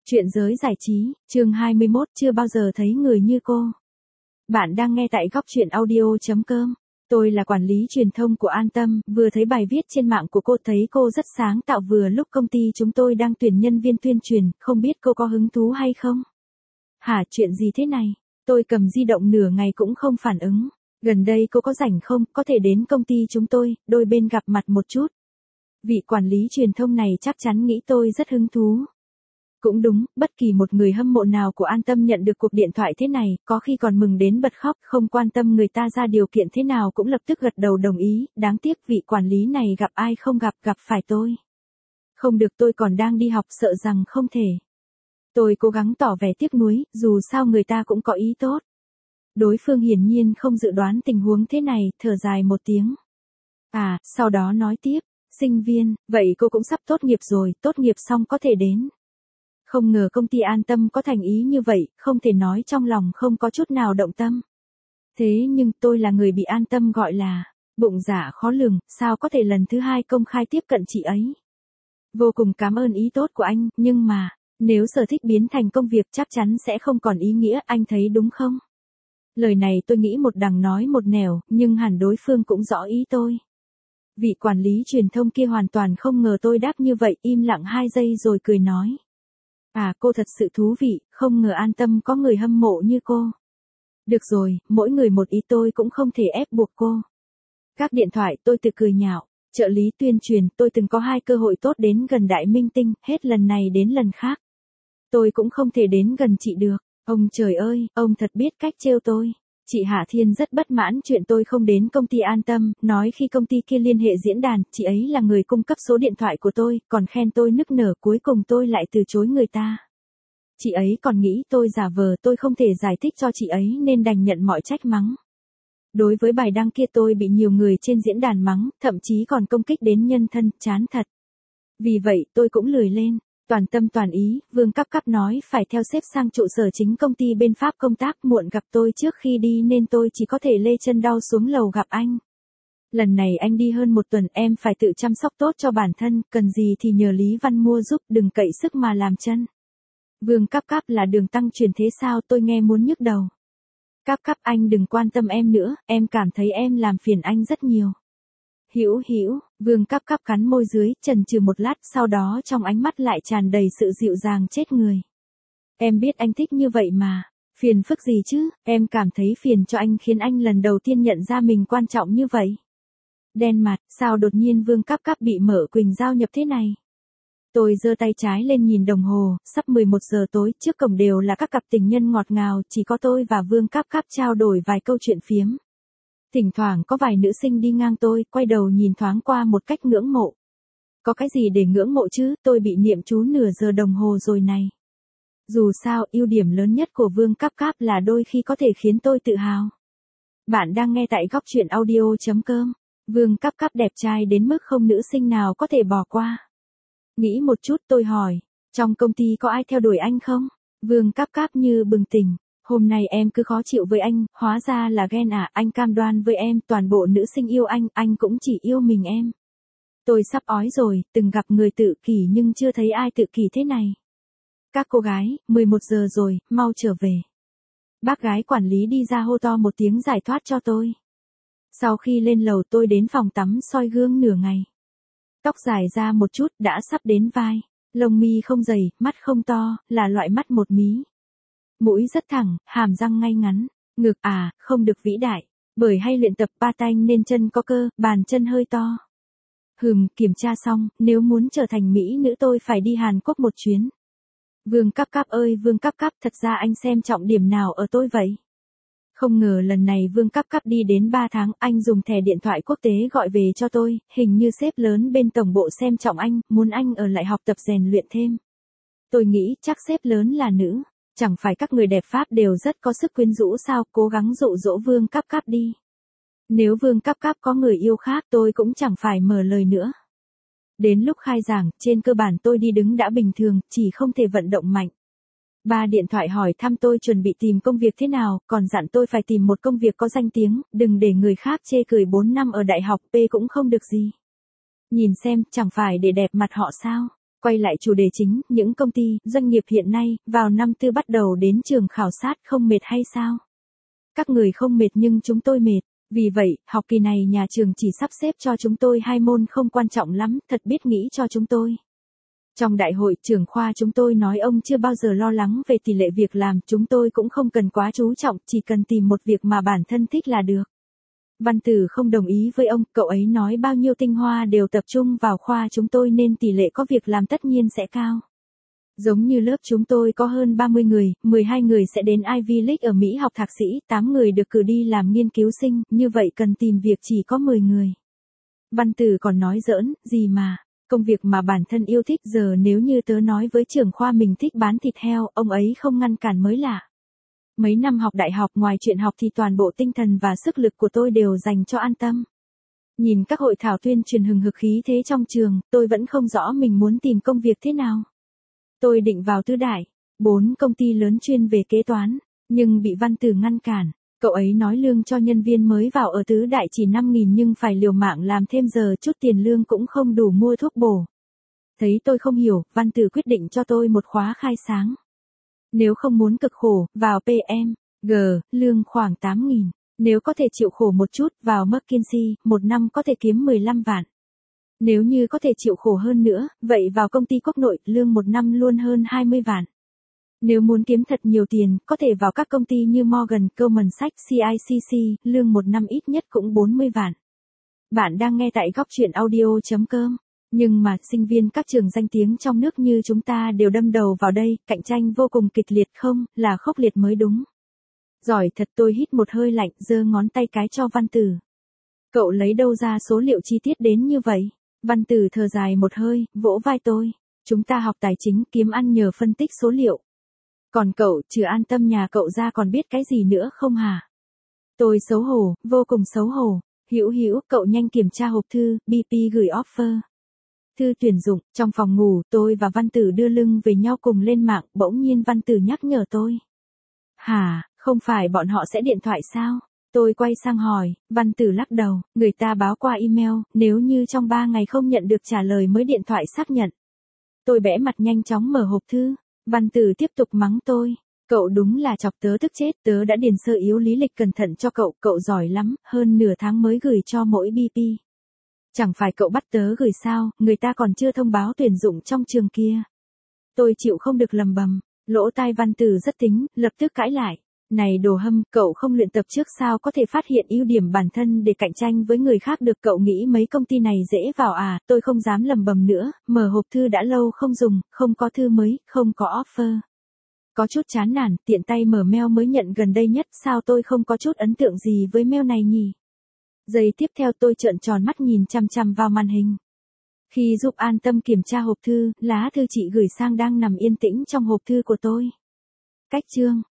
Chuyện giới giải trí, chương 21 chưa bao giờ thấy người như cô. Bạn đang nghe tại góc chuyện audio.com. Tôi là quản lý truyền thông của An Tâm, vừa thấy bài viết trên mạng của cô thấy cô rất sáng tạo vừa lúc công ty chúng tôi đang tuyển nhân viên tuyên truyền, không biết cô có hứng thú hay không? Hả, chuyện gì thế này? Tôi cầm di động nửa ngày cũng không phản ứng. Gần đây cô có rảnh không, có thể đến công ty chúng tôi, đôi bên gặp mặt một chút. Vị quản lý truyền thông này chắc chắn nghĩ tôi rất hứng thú. Cũng đúng, bất kỳ một người hâm mộ nào của An Tâm nhận được cuộc điện thoại thế này, có khi còn mừng đến bật khóc, không quan tâm người ta ra điều kiện thế nào cũng lập tức gật đầu đồng ý, đáng tiếc vị quản lý này gặp ai không gặp phải tôi. Không được, tôi còn đang đi học, sợ rằng không thể. Tôi cố gắng tỏ vẻ tiếc nuối, dù sao người ta cũng có ý tốt. Đối phương hiển nhiên không dự đoán tình huống thế này, thở dài một tiếng. Sau đó nói tiếp, sinh viên, vậy cô cũng sắp tốt nghiệp rồi, tốt nghiệp xong có thể đến. Không ngờ công ty An Tâm có thành ý như vậy, không thể nói trong lòng không có chút nào động tâm. Thế nhưng tôi là người bị An Tâm gọi là bụng dạ khó lường, sao có thể lần thứ hai công khai tiếp cận chị ấy. Vô cùng cảm ơn ý tốt của anh, nhưng mà, nếu sở thích biến thành công việc chắc chắn sẽ không còn ý nghĩa, anh thấy đúng không? Lời này tôi nghĩ một đằng nói một nẻo, nhưng hẳn đối phương cũng rõ ý tôi. Vị quản lý truyền thông kia hoàn toàn không ngờ tôi đáp như vậy, im lặng 2 giây rồi cười nói. Cô thật sự thú vị, không ngờ An Tâm có người hâm mộ như cô. Được rồi, mỗi người một ý, tôi cũng không thể ép buộc cô. Các điện thoại tôi tự cười nhạo, trợ lý tuyên truyền, tôi từng có 2 cơ hội tốt đến gần đại minh tinh, hết lần này đến lần khác. Tôi cũng không thể đến gần chị được. Ông trời ơi, ông thật biết cách trêu tôi. Chị Hạ Thiên rất bất mãn chuyện tôi không đến công ty An Tâm, nói khi công ty kia liên hệ diễn đàn, chị ấy là người cung cấp số điện thoại của tôi, còn khen tôi nức nở, cuối cùng tôi lại từ chối người ta. Chị ấy còn nghĩ tôi giả vờ, tôi không thể giải thích cho chị ấy nên đành nhận mọi trách mắng. Đối với bài đăng kia tôi bị nhiều người trên diễn đàn mắng, thậm chí còn công kích đến nhân thân, chán thật. Vì vậy tôi cũng lười lên. Toàn tâm toàn ý, Vương Cắp nói phải theo sếp sang trụ sở chính công ty bên Pháp công tác, muộn gặp tôi trước khi đi nên tôi chỉ có thể lê chân đau xuống lầu gặp anh. Lần này anh đi hơn 1 tuần, em phải tự chăm sóc tốt cho bản thân, cần gì thì nhờ Lý Văn mua giúp, đừng cậy sức mà làm chân. Vương Cắp là đường tăng truyền thế sao, tôi nghe muốn nhức đầu. Cắp anh đừng quan tâm em nữa, em cảm thấy em làm phiền anh rất nhiều. Hữu, Vương Cắp cắn môi dưới, chần chừ một lát, sau đó trong ánh mắt lại tràn đầy sự dịu dàng chết người. Em biết anh thích như vậy mà, phiền phức gì chứ, em cảm thấy phiền cho anh khiến anh lần đầu tiên nhận ra mình quan trọng như vậy. Đen mặt, sao đột nhiên Vương Cắp bị Mở Quỳnh giao nhập thế này? Tôi giơ tay trái lên nhìn đồng hồ, sắp 11 giờ tối, trước cổng đều là các cặp tình nhân ngọt ngào, chỉ có tôi và Vương Cắp trao đổi vài câu chuyện phiếm. Thỉnh thoảng có vài nữ sinh đi ngang tôi, quay đầu nhìn thoáng qua một cách ngưỡng mộ. Có cái gì để ngưỡng mộ chứ, tôi bị niệm chú nửa giờ đồng hồ rồi này. Dù sao, ưu điểm lớn nhất của Vương Cắp là đôi khi có thể khiến tôi tự hào. Bạn đang nghe tại góc chuyện audio.com. Vương Cắp đẹp trai đến mức không nữ sinh nào có thể bỏ qua. Nghĩ một chút tôi hỏi, trong công ty có ai theo đuổi anh không? Vương Cắp như bừng tỉnh. Hôm nay em cứ khó chịu với anh, hóa ra là ghen à, anh cam đoan với em, toàn bộ nữ sinh yêu anh cũng chỉ yêu mình em. Tôi sắp ói rồi, từng gặp người tự kỷ nhưng chưa thấy ai tự kỷ thế này. Các cô gái, 11 giờ rồi, mau trở về. Bác gái quản lý đi ra hô to một tiếng giải thoát cho tôi. Sau khi lên lầu tôi đến phòng tắm soi gương nửa ngày. Tóc dài ra một chút, đã sắp đến vai. Lông mi không dày, mắt không to, là loại mắt một mí. Mũi rất thẳng, hàm răng ngay ngắn, ngực không được vĩ đại, bởi hay luyện tập pa tanh nên chân có cơ, bàn chân hơi to. Kiểm tra xong, nếu muốn trở thành mỹ nữ tôi phải đi Hàn Quốc một chuyến. Vương Cắp ơi Vương Cắp, thật ra anh xem trọng điểm nào ở tôi vậy? Không ngờ lần này Vương Cắp đi đến 3 tháng, anh dùng thẻ điện thoại quốc tế gọi về cho tôi, hình như sếp lớn bên tổng bộ xem trọng anh, muốn anh ở lại học tập rèn luyện thêm. Tôi nghĩ chắc sếp lớn là nữ. Chẳng phải các người đẹp Pháp đều rất có sức quyến rũ sao, cố gắng dụ dỗ Vương Cắp đi. Nếu Vương Cắp có người yêu khác tôi cũng chẳng phải mở lời nữa. Đến lúc khai giảng, trên cơ bản tôi đi đứng đã bình thường, chỉ không thể vận động mạnh. Ba điện thoại hỏi thăm tôi chuẩn bị tìm công việc thế nào, còn dặn tôi phải tìm một công việc có danh tiếng, đừng để người khác chê cười 4 năm ở đại học P cũng không được gì. Nhìn xem, chẳng phải để đẹp mặt họ sao. Quay lại chủ đề chính, những công ty, doanh nghiệp hiện nay, vào năm tư bắt đầu đến trường khảo sát không mệt hay sao? Các người không mệt nhưng chúng tôi mệt. Vì vậy, học kỳ này nhà trường chỉ sắp xếp cho chúng tôi 2 môn không quan trọng lắm, thật biết nghĩ cho chúng tôi. Trong đại hội, trưởng khoa chúng tôi nói ông chưa bao giờ lo lắng về tỷ lệ việc làm, chúng tôi cũng không cần quá chú trọng, chỉ cần tìm một việc mà bản thân thích là được. Văn Tử không đồng ý với ông, cậu ấy nói bao nhiêu tinh hoa đều tập trung vào khoa chúng tôi nên tỷ lệ có việc làm tất nhiên sẽ cao. Giống như lớp chúng tôi có hơn 30 người, 12 người sẽ đến Ivy League ở Mỹ học thạc sĩ, 8 người được cử đi làm nghiên cứu sinh, như vậy cần tìm việc chỉ có 10 người. Văn Tử còn nói giỡn, gì mà, công việc mà bản thân yêu thích giờ nếu như tớ nói với trưởng khoa mình thích bán thịt heo, ông ấy không ngăn cản mới lạ. Mấy năm học đại học ngoài chuyện học thì toàn bộ tinh thần và sức lực của tôi đều dành cho An Tâm. Nhìn các hội thảo tuyên truyền hừng hực khí thế trong trường, tôi vẫn không rõ mình muốn tìm công việc thế nào. Tôi định vào Tứ Đại, 4 công ty lớn chuyên về kế toán, nhưng bị Văn Tử ngăn cản. Cậu ấy nói lương cho nhân viên mới vào ở Tứ Đại chỉ 5.000 nhưng phải liều mạng làm thêm giờ, chút tiền lương cũng không đủ mua thuốc bổ. Thấy tôi không hiểu, Văn Tử quyết định cho tôi một khóa khai sáng. Nếu không muốn cực khổ, vào PM, lương khoảng 8.000. Nếu có thể chịu khổ một chút, vào McKinsey, 1 năm có thể kiếm 15 vạn. Nếu như có thể chịu khổ hơn nữa, vậy vào công ty quốc nội, lương 1 năm luôn hơn 20 vạn. Nếu muốn kiếm thật nhiều tiền, có thể vào các công ty như Morgan, Goldman Sachs, CICC, lương 1 năm ít nhất cũng 40 vạn. Bạn đang nghe tại gocchuyenaudio.com. Nhưng mà, sinh viên các trường danh tiếng trong nước như chúng ta đều đâm đầu vào đây, cạnh tranh vô cùng kịch liệt không, là khốc liệt mới đúng. Giỏi thật, tôi hít một hơi lạnh, giơ ngón tay cái cho Văn Tử. Cậu lấy đâu ra số liệu chi tiết đến như vậy? Văn Tử thở dài một hơi, vỗ vai tôi. Chúng ta học tài chính kiếm ăn nhờ phân tích số liệu. Còn cậu, trừ An Tâm nhà cậu ra còn biết cái gì nữa không hả? Tôi xấu hổ, vô cùng xấu hổ. Hữu, cậu nhanh kiểm tra hộp thư, BP gửi offer. Thư tuyển dụng, trong phòng ngủ, tôi và Văn Tử đưa lưng về nhau cùng lên mạng, bỗng nhiên Văn Tử nhắc nhở tôi. Hả, không phải bọn họ sẽ điện thoại sao? Tôi quay sang hỏi, Văn Tử lắc đầu, người ta báo qua email, nếu như trong 3 ngày không nhận được trả lời mới điện thoại xác nhận. Tôi bẽ mặt nhanh chóng mở hộp thư, Văn Tử tiếp tục mắng tôi. Cậu đúng là chọc tớ tức chết, tớ đã điền sơ yếu lý lịch cẩn thận cho cậu, cậu giỏi lắm, hơn nửa tháng mới gửi cho mỗi BP. Chẳng phải cậu bắt tớ gửi sao, người ta còn chưa thông báo tuyển dụng trong trường kia. Tôi chịu không được lầm bầm, lỗ tai Văn Tử rất tính, lập tức cãi lại. Này đồ hâm, cậu không luyện tập trước sao có thể phát hiện ưu điểm bản thân để cạnh tranh với người khác được, cậu nghĩ mấy công ty này dễ vào à? Tôi không dám lầm bầm nữa, mở hộp thư đã lâu không dùng, không có thư mới, không có offer. Có chút chán nản, tiện tay mở mail mới nhận gần đây nhất, sao tôi không có chút ấn tượng gì với mail này nhỉ? Giây tiếp theo tôi trợn tròn mắt nhìn chằm chằm vào màn hình. Khi giúp An Tâm kiểm tra hộp thư, lá thư chị gửi sang đang nằm yên tĩnh trong hộp thư của tôi. Cách chương